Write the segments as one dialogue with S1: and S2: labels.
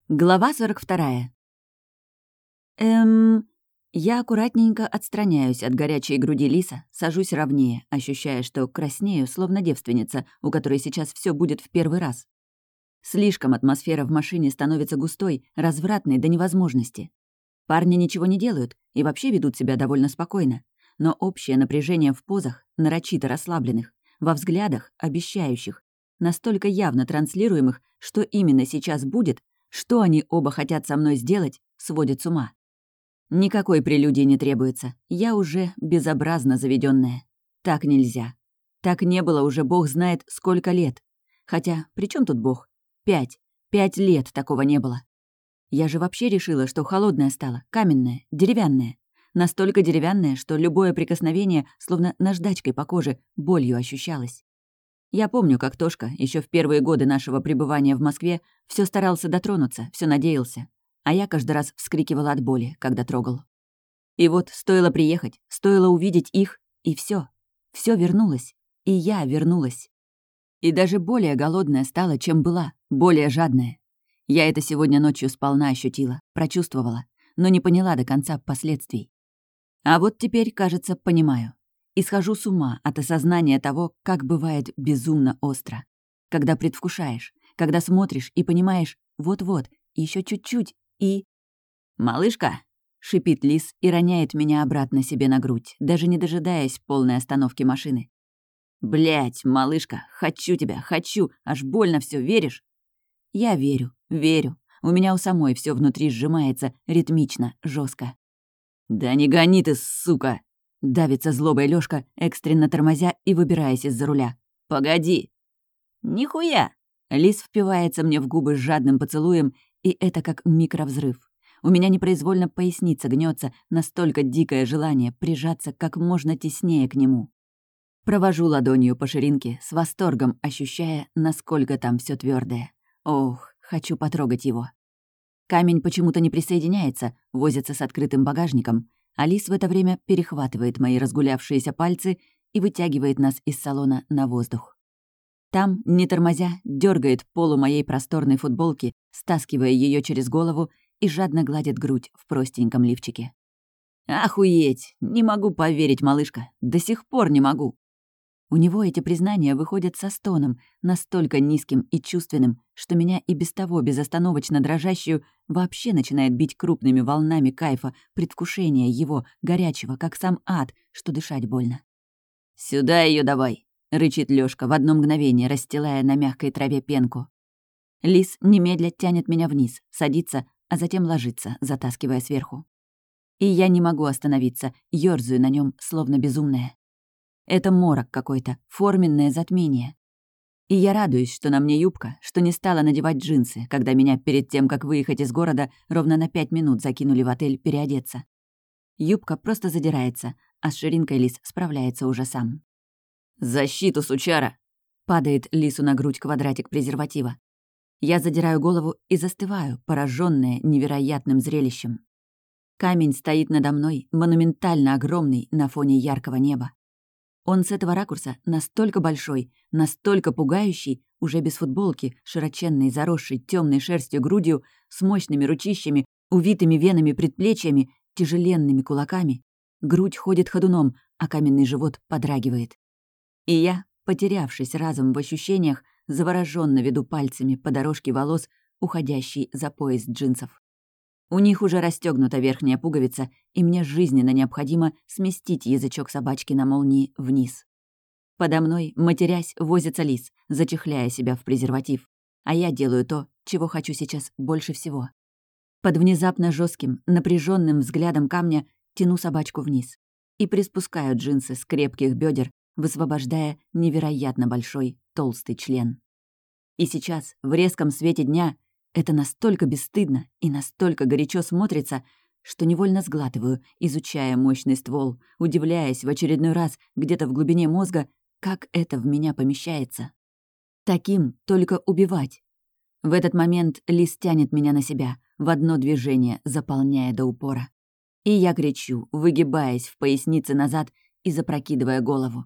S1: Глава 42. Я аккуратненько отстраняюсь от горячей груди Лиса, сажусь ровнее, ощущая, что краснею, словно девственница, у которой сейчас все будет в первый раз. Слишком атмосфера в машине становится густой, развратной до невозможности. Парни ничего не делают и вообще ведут себя довольно спокойно, но общее напряжение в позах, нарочито расслабленных, во взглядах, обещающих, настолько явно транслируемых, что именно сейчас будет, что они оба хотят со мной сделать, сводит с ума. Никакой прелюдии не требуется. Я уже безобразно заведённая. Так нельзя. Так не было уже бог знает сколько лет. Хотя, при чем тут бог? 5. 5 лет такого не было. Я же вообще решила, что холодная стала, каменная, деревянная. Настолько деревянная, что любое прикосновение, словно наждачкой по коже, болью ощущалось. Я помню, как Тошка еще в первые годы нашего пребывания в Москве все старался дотронуться, все надеялся, а я каждый раз вскрикивала от боли, когда трогал. И вот стоило приехать, стоило увидеть их, и все вернулось, и я вернулась. И даже более голодная стала, чем была, более жадная. Я это сегодня ночью сполна ощутила, прочувствовала, но не поняла до конца последствий. А вот теперь, кажется, понимаю. И схожу с ума от осознания того, как бывает безумно остро. Когда предвкушаешь, когда смотришь и понимаешь, вот-вот, еще чуть-чуть, и... «Малышка!» — шипит Лис и роняет меня обратно себе на грудь, даже не дожидаясь полной остановки машины. «Блядь, малышка, хочу тебя, хочу, аж больно все, веришь?» Я верю, верю. У меня у самой все внутри сжимается, ритмично, жестко. «Да не гони ты, сука!» Давится злобой Лёшка, экстренно тормозя и выбираясь из-за руля. «Погоди!» «Нихуя!» Лис впивается мне в губы с жадным поцелуем, и это как микровзрыв. У меня непроизвольно поясница гнется, настолько дикое желание прижаться как можно теснее к нему. Провожу ладонью по ширинке, с восторгом ощущая, насколько там все твердое. Ох, хочу потрогать его. Камень почему-то не присоединяется, возится с открытым багажником. Алис в это время перехватывает мои разгулявшиеся пальцы и вытягивает нас из салона на воздух. Там, не тормозя, дергает полу моей просторной футболки, стаскивая ее через голову и жадно гладит грудь в простеньком лифчике. «Охуеть! Не могу поверить, малышка! До сих пор не могу!» У него эти признания выходят со стоном, настолько низким и чувственным, что меня и без того безостановочно дрожащую вообще начинает бить крупными волнами кайфа, предвкушения его, горячего, как сам ад, что дышать больно. «Сюда ее давай!» — рычит Лёшка в одно мгновение, расстилая на мягкой траве пенку. Лис немедля тянет меня вниз, садится, а затем ложится, затаскивая сверху. И я не могу остановиться, ёрзаю на нем, словно безумная. Это морок какой-то, форменное затмение. И я радуюсь, что на мне юбка, что не стала надевать джинсы, когда меня перед тем, как выехать из города, ровно на 5 минут закинули в отель переодеться. Юбка просто задирается, а с ширинкой Лис справляется уже сам. «Защиту, сучара!» — падает Лису на грудь квадратик презерватива. Я задираю голову и застываю, поражённая невероятным зрелищем. Камень стоит надо мной, монументально огромный на фоне яркого неба. Он с этого ракурса настолько большой, настолько пугающий, уже без футболки, широченной, заросшей темной шерстью грудью, с мощными ручищами, увитыми венами предплечьями, тяжеленными кулаками. Грудь ходит ходуном, а каменный живот подрагивает. И я, потерявшись разом в ощущениях, заворожённо веду пальцами по дорожке волос, уходящей за пояс джинсов. У них уже расстёгнута верхняя пуговица, и мне жизненно необходимо сместить язычок собачки на молнии вниз. Подо мной, матерясь, возится Лис, зачехляя себя в презерватив. А я делаю то, чего хочу сейчас больше всего. Под внезапно жестким, напряженным взглядом камня тяну собачку вниз и приспускаю джинсы с крепких бедер, высвобождая невероятно большой, толстый член. И сейчас, в резком свете дня, это настолько бесстыдно и настолько горячо смотрится, что невольно сглатываю, изучая мощный ствол, удивляясь в очередной раз где-то в глубине мозга, как это в меня помещается. Таким только убивать. В этот момент Лис тянет меня на себя, в одно движение заполняя до упора. И я кричу, выгибаясь в пояснице назад и запрокидывая голову.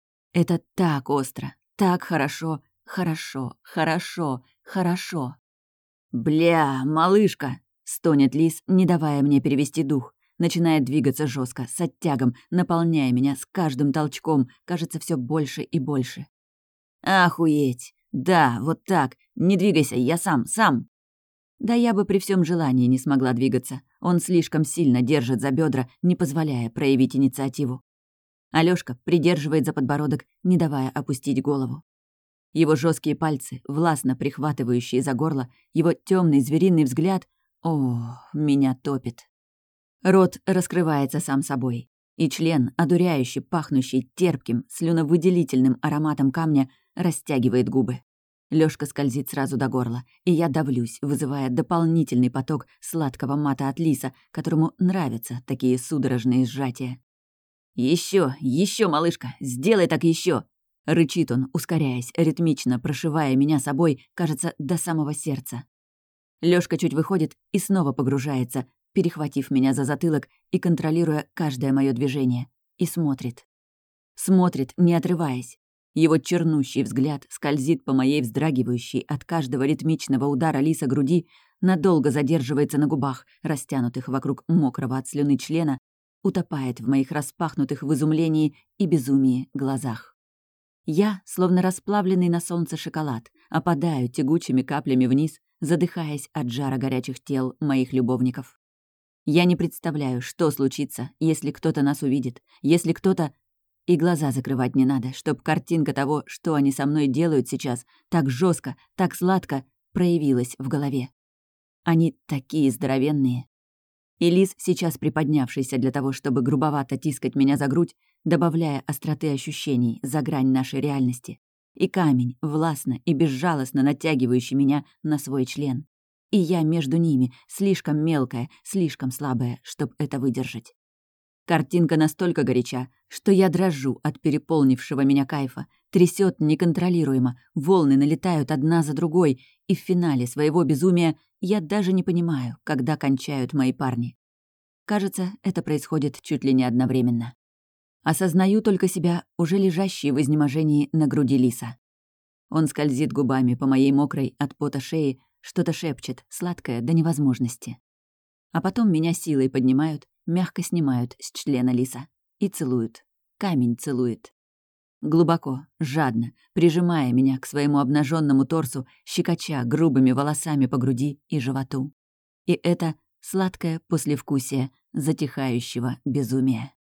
S1: Это так остро, так хорошо, хорошо, хорошо, хорошо. «Бля, малышка!» — стонет Лис, не давая мне перевести дух. Начинает двигаться жестко, с оттягом, наполняя меня с каждым толчком, кажется, все больше и больше. «Охуеть! Да, вот так! Не двигайся, я сам!» Да я бы при всем желании не смогла двигаться. Он слишком сильно держит за бедра, не позволяя проявить инициативу. Алёшка придерживает за подбородок, не давая опустить голову. Его жесткие пальцы, властно прихватывающие за горло, его темный звериный взгляд — о, меня топит. Рот раскрывается сам собой, и член, одуряющий, пахнущий терпким, слюновыделительным ароматом камня, растягивает губы. Лёшка скользит сразу до горла, и я давлюсь, вызывая дополнительный поток сладкого мата от Лиса, которому нравятся такие судорожные сжатия. Еще, малышка, сделай так еще! Рычит он, ускоряясь, ритмично прошивая меня собой, кажется, до самого сердца. Лёшка чуть выходит и снова погружается, перехватив меня за затылок и контролируя каждое мое движение, и смотрит. Смотрит, не отрываясь. Его чернущий взгляд скользит по моей вздрагивающей от каждого ритмичного удара Лиса груди, надолго задерживается на губах, растянутых вокруг мокрого от слюны члена, утопает в моих распахнутых в изумлении и безумии глазах. Я, словно расплавленный на солнце шоколад, опадаю тягучими каплями вниз, задыхаясь от жара горячих тел моих любовников. Я не представляю, что случится, если кто-то нас увидит, если кто-то... И глаза закрывать не надо, чтоб картинка того, что они со мной делают сейчас, так жестко, так сладко, проявилась в голове. Они такие здоровенные. И Лис, сейчас приподнявшийся для того, чтобы грубовато тискать меня за грудь, добавляя остроты ощущений за грань нашей реальности. И камень, властно и безжалостно натягивающий меня на свой член. И я между ними, слишком мелкая, слишком слабая, чтоб это выдержать. Картинка настолько горяча, что я дрожу от переполнившего меня кайфа, трясет неконтролируемо, волны налетают одна за другой, и в финале своего безумия я даже не понимаю, когда кончают мои парни. Кажется, это происходит чуть ли не одновременно. Осознаю только себя, уже лежащей в изнеможении на груди Лиса. Он скользит губами по моей мокрой от пота шее, что-то шепчет, сладкое до невозможности. А потом меня силой поднимают, мягко снимают с члена Лиса и целуют. Камень целует. Глубоко, жадно, прижимая меня к своему обнаженному торсу, щекоча грубыми волосами по груди и животу. И это сладкое послевкусие затихающего безумия.